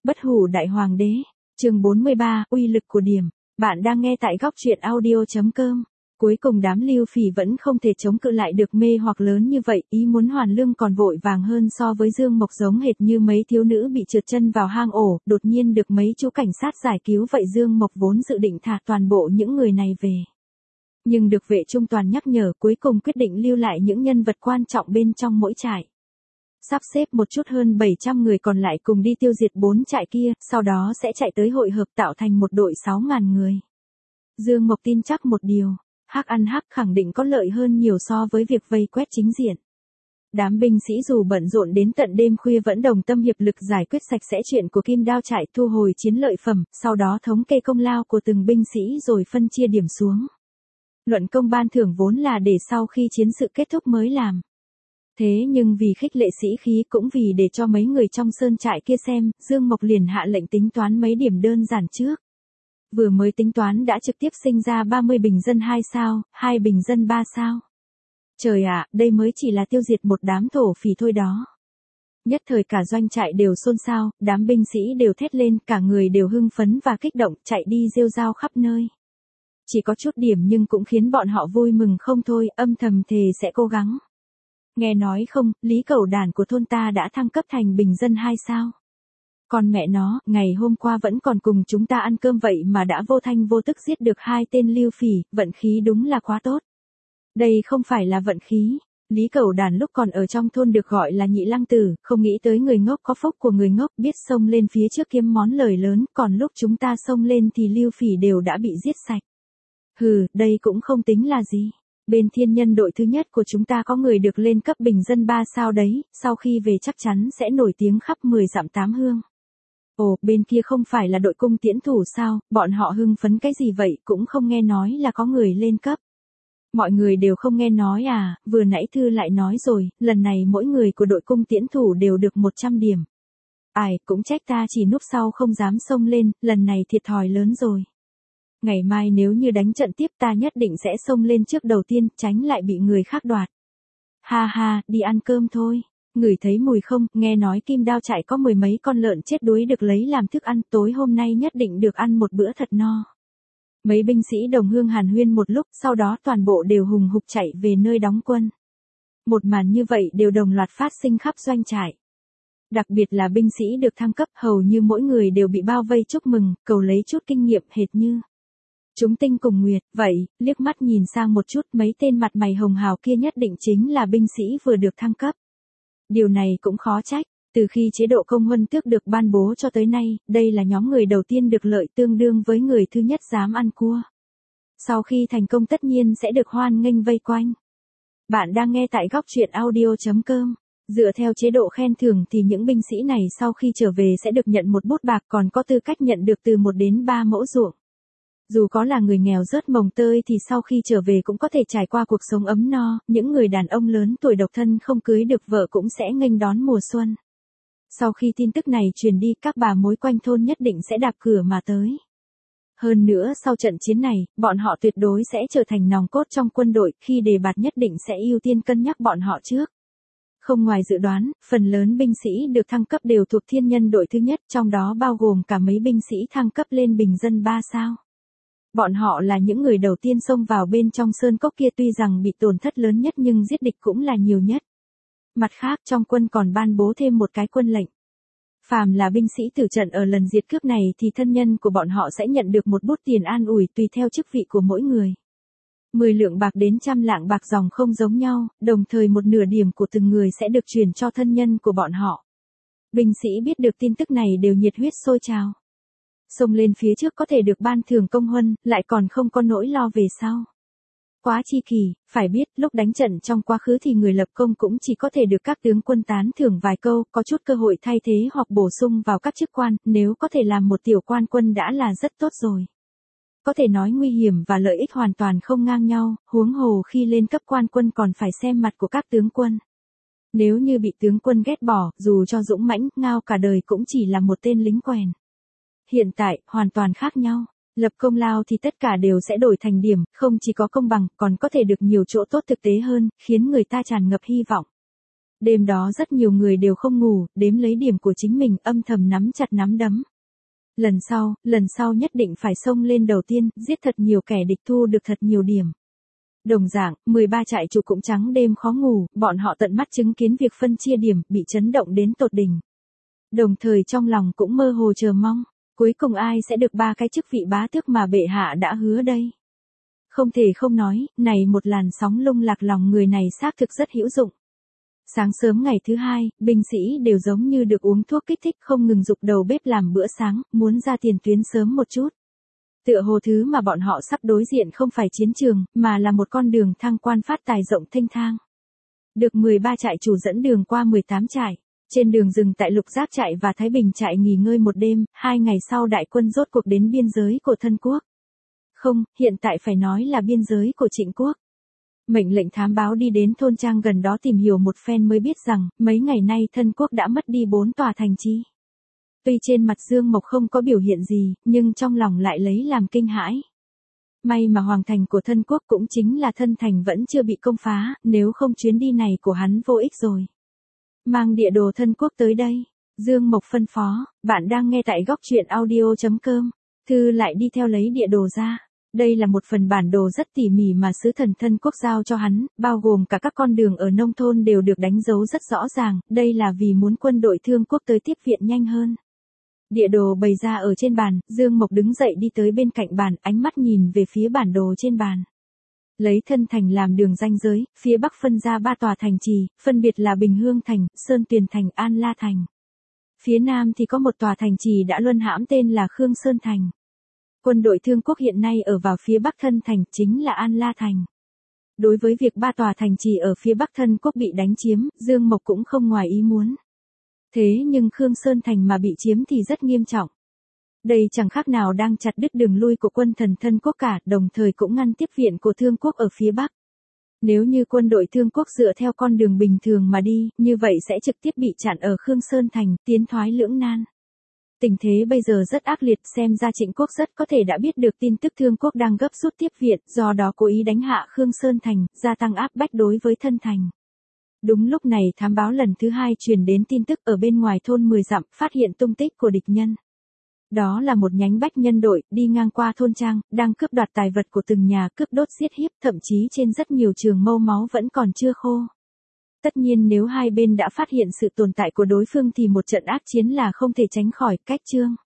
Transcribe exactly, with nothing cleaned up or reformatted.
Bất hủ đại hoàng đế, chương bốn mươi ba, uy lực của điểm. Bạn đang nghe tại góc truyện audio chấm com. Cuối cùng đám Lưu Phỉ vẫn không thể chống cự lại được mê hoặc lớn như vậy, ý muốn hoàn lương còn vội vàng hơn so với Dương Mộc, giống hệt như mấy thiếu nữ bị trượt chân vào hang ổ, đột nhiên được mấy chú cảnh sát giải cứu vậy. Dương Mộc vốn dự định thả toàn bộ những người này về. Nhưng được vệ trung toàn nhắc nhở, cuối cùng quyết định lưu lại những nhân vật quan trọng bên trong mỗi trại. Sắp xếp một chút hơn bảy trăm người còn lại cùng đi tiêu diệt bốn trại kia, sau đó sẽ chạy tới hội hợp tạo thành một đội sáu nghìn người. Dương Mộc tin chắc một điều, hắc ăn hắc khẳng định có lợi hơn nhiều so với việc vây quét chính diện. Đám binh sĩ dù bận rộn đến tận đêm khuya vẫn đồng tâm hiệp lực giải quyết sạch sẽ chuyện của Kim Đao trại, thu hồi chiến lợi phẩm, sau đó thống kê công lao của từng binh sĩ rồi phân chia điểm xuống. Luận công ban thưởng vốn là để sau khi chiến sự kết thúc mới làm. Thế nhưng vì khích lệ sĩ khí cũng vì để cho mấy người trong sơn trại kia xem, Dương Mộc liền hạ lệnh tính toán mấy điểm đơn giản trước. Vừa mới tính toán đã trực tiếp sinh ra ba mươi bình dân hai sao, hai bình dân ba sao. Trời ạ, đây mới chỉ là tiêu diệt một đám thổ phỉ thôi đó. Nhất thời cả doanh trại đều xôn xao, đám binh sĩ đều thét lên, cả người đều hưng phấn và kích động, chạy đi rêu rao khắp nơi. Chỉ có chút điểm nhưng cũng khiến bọn họ vui mừng không thôi, âm thầm thề sẽ cố gắng. Nghe nói không, Lý Cẩu Đản của thôn ta đã thăng cấp thành bình dân hai sao. Còn mẹ nó, ngày hôm qua vẫn còn cùng chúng ta ăn cơm vậy mà đã vô thanh vô tức giết được hai tên Lưu Phỉ, vận khí đúng là quá tốt. Đây không phải là vận khí. Lý Cẩu Đản lúc còn ở trong thôn được gọi là nhị lăng tử, không nghĩ tới người ngốc có phúc của người ngốc, biết xông lên phía trước kiếm món lời lớn, còn lúc chúng ta xông lên thì Lưu Phỉ đều đã bị giết sạch. Hừ, đây cũng không tính là gì. Bên thiên nhân đội thứ nhất của chúng ta có người được lên cấp bình dân ba sao đấy, sau khi về chắc chắn sẽ nổi tiếng khắp mười dặm tám hương. Ồ, bên kia không phải là đội cung tiễn thủ sao, bọn họ hưng phấn cái gì vậy, cũng không nghe nói là có người lên cấp. Mọi người đều không nghe nói à, vừa nãy Thư lại nói rồi, lần này mỗi người của đội cung tiễn thủ đều được một trăm điểm. Ai, cũng trách ta chỉ núp sau không dám xông lên, lần này thiệt thòi lớn rồi. Ngày mai nếu như đánh trận tiếp ta nhất định sẽ xông lên trước đầu tiên, tránh lại bị người khác đoạt. Ha ha, đi ăn cơm thôi. Ngửi thấy mùi không, nghe nói Kim Đao trại có mười mấy con lợn chết đuối được lấy làm thức ăn, tối hôm nay nhất định được ăn một bữa thật no. Mấy binh sĩ đồng hương hàn huyên một lúc, sau đó toàn bộ đều hùng hục chạy về nơi đóng quân. Một màn như vậy đều đồng loạt phát sinh khắp doanh trại. Đặc biệt là binh sĩ được thăng cấp, hầu như mỗi người đều bị bao vây chúc mừng, cầu lấy chút kinh nghiệm hệt như chúng tinh cùng nguyệt. Vậy, liếc mắt nhìn sang một chút, mấy tên mặt mày hồng hào kia nhất định chính là binh sĩ vừa được thăng cấp. Điều này cũng khó trách, từ khi chế độ công huân tước được ban bố cho tới nay, đây là nhóm người đầu tiên được lợi, tương đương với người thứ nhất dám ăn cua. Sau khi thành công tất nhiên sẽ được hoan nghênh vây quanh. Bạn đang nghe tại góc truyện audio chấm com. Dựa theo chế độ khen thưởng thì những binh sĩ này sau khi trở về sẽ được nhận một bút bạc, còn có tư cách nhận được từ một đến ba mẫu ruộng. Dù có là người nghèo rớt mồng tơi thì sau khi trở về cũng có thể trải qua cuộc sống ấm no, những người đàn ông lớn tuổi độc thân không cưới được vợ cũng sẽ nghênh đón mùa xuân. Sau khi tin tức này truyền đi, các bà mối quanh thôn nhất định sẽ đạp cửa mà tới. Hơn nữa sau trận chiến này, bọn họ tuyệt đối sẽ trở thành nòng cốt trong quân đội, khi đề bạt nhất định sẽ ưu tiên cân nhắc bọn họ trước. Không ngoài dự đoán, phần lớn binh sĩ được thăng cấp đều thuộc thiên nhân đội thứ nhất, trong đó bao gồm cả mấy binh sĩ thăng cấp lên bình dân ba sao. Bọn họ là những người đầu tiên xông vào bên trong sơn cốc kia, tuy rằng bị tổn thất lớn nhất nhưng giết địch cũng là nhiều nhất. Mặt khác trong quân còn ban bố thêm một cái quân lệnh. Phàm là binh sĩ tử trận ở lần diệt cướp này thì thân nhân của bọn họ sẽ nhận được một bút tiền an ủi tùy theo chức vị của mỗi người. mười lượng bạc đến trăm lạng bạc dòng không giống nhau, đồng thời một nửa điểm của từng người sẽ được truyền cho thân nhân của bọn họ. Binh sĩ biết được tin tức này đều nhiệt huyết sôi trào. Xông lên phía trước có thể được ban thưởng công huân, lại còn không có nỗi lo về sau. Quá chi kỳ, phải biết lúc đánh trận trong quá khứ thì người lập công cũng chỉ có thể được các tướng quân tán thưởng vài câu, có chút cơ hội thay thế hoặc bổ sung vào các chức quan, nếu có thể làm một tiểu quan quân đã là rất tốt rồi. Có thể nói nguy hiểm và lợi ích hoàn toàn không ngang nhau, huống hồ khi lên cấp quan quân còn phải xem mặt của các tướng quân. Nếu như bị tướng quân ghét bỏ, dù cho dũng mãnh, ngao cả đời cũng chỉ là một tên lính quèn. Hiện tại, hoàn toàn khác nhau. Lập công lao thì tất cả đều sẽ đổi thành điểm, không chỉ có công bằng, còn có thể được nhiều chỗ tốt thực tế hơn, khiến người ta tràn ngập hy vọng. Đêm đó rất nhiều người đều không ngủ, đếm lấy điểm của chính mình, âm thầm nắm chặt nắm đấm. Lần sau, lần sau nhất định phải xông lên đầu tiên, giết thật nhiều kẻ địch thu được thật nhiều điểm. Đồng dạng, mười ba trại chủ cũng trắng đêm khó ngủ, bọn họ tận mắt chứng kiến việc phân chia điểm, bị chấn động đến tột đỉnh. Đồng thời trong lòng cũng mơ hồ chờ mong, cuối cùng ai sẽ được ba cái chức vị bá tước mà bệ hạ đã hứa đây. Không thể không nói, này một làn sóng lung lạc lòng người này xác thực rất hữu dụng. Sáng sớm ngày thứ hai, binh sĩ đều giống như được uống thuốc kích thích không ngừng dục đầu bếp làm bữa sáng, muốn ra tiền tuyến sớm một chút. Tựa hồ thứ mà bọn họ sắp đối diện không phải chiến trường, mà là một con đường thăng quan phát tài rộng thênh thang. Được mười ba trại chủ dẫn đường qua mười tám trại. Trên đường dừng tại Lục Giác trại và Thái Bình trại nghỉ ngơi một đêm, hai ngày sau đại quân rốt cuộc đến biên giới của Thân quốc. Không, hiện tại phải nói là biên giới của Trịnh quốc. Mệnh lệnh thám báo đi đến thôn trang gần đó tìm hiểu một phen mới biết rằng, mấy ngày nay Thân quốc đã mất đi bốn tòa thành trì. Tuy trên mặt Dương Mộc không có biểu hiện gì, nhưng trong lòng lại lấy làm kinh hãi. May mà hoàng thành của Thân quốc cũng chính là Thân thành vẫn chưa bị công phá, nếu không chuyến đi này của hắn vô ích rồi. Mang địa đồ Thân quốc tới đây. Dương Mộc phân phó, bạn đang nghe tại góc truyện audio chấm com. Thư lại đi theo lấy địa đồ ra. Đây là một phần bản đồ rất tỉ mỉ mà sứ thần Thân quốc giao cho hắn, bao gồm cả các con đường ở nông thôn đều được đánh dấu rất rõ ràng, đây là vì muốn quân đội Thương quốc tới tiếp viện nhanh hơn. Địa đồ bày ra ở trên bàn, Dương Mộc đứng dậy đi tới bên cạnh bàn, ánh mắt nhìn về phía bản đồ trên bàn. Lấy Thân thành làm đường ranh giới, phía bắc phân ra ba tòa thành trì, phân biệt là Bình Hương thành, Sơn Tuyền thành, An La thành. Phía nam thì có một tòa thành trì đã luân hãm tên là Khương Sơn thành. Quân đội Thương quốc hiện nay ở vào phía bắc Thân thành, chính là An La thành. Đối với việc ba tòa thành trì ở phía bắc Thân quốc bị đánh chiếm, Dương Mộc cũng không ngoài ý muốn. Thế nhưng Khương Sơn thành mà bị chiếm thì rất nghiêm trọng. Đây chẳng khác nào đang chặt đứt đường lui của quân thần Thân quốc cả, đồng thời cũng ngăn tiếp viện của Thương quốc ở phía bắc. Nếu như quân đội Thương quốc dựa theo con đường bình thường mà đi, như vậy sẽ trực tiếp bị chặn ở Khương Sơn thành, tiến thoái lưỡng nan. Tình thế bây giờ rất ác liệt, xem ra Trịnh quốc rất có thể đã biết được tin tức Thương quốc đang gấp rút tiếp viện, do đó cố ý đánh hạ Khương Sơn thành, gia tăng áp bách đối với Thân thành. Đúng lúc này thám báo lần thứ hai truyền đến tin tức ở bên ngoài thôn mười dặm, phát hiện tung tích của địch nhân. Đó là một nhánh bách nhân đội, đi ngang qua thôn trang, đang cướp đoạt tài vật của từng nhà, cướp đốt giết hiếp, thậm chí trên rất nhiều trường mâu máu vẫn còn chưa khô. Tất nhiên nếu hai bên đã phát hiện sự tồn tại của đối phương thì một trận ác chiến là không thể tránh khỏi, cách chương.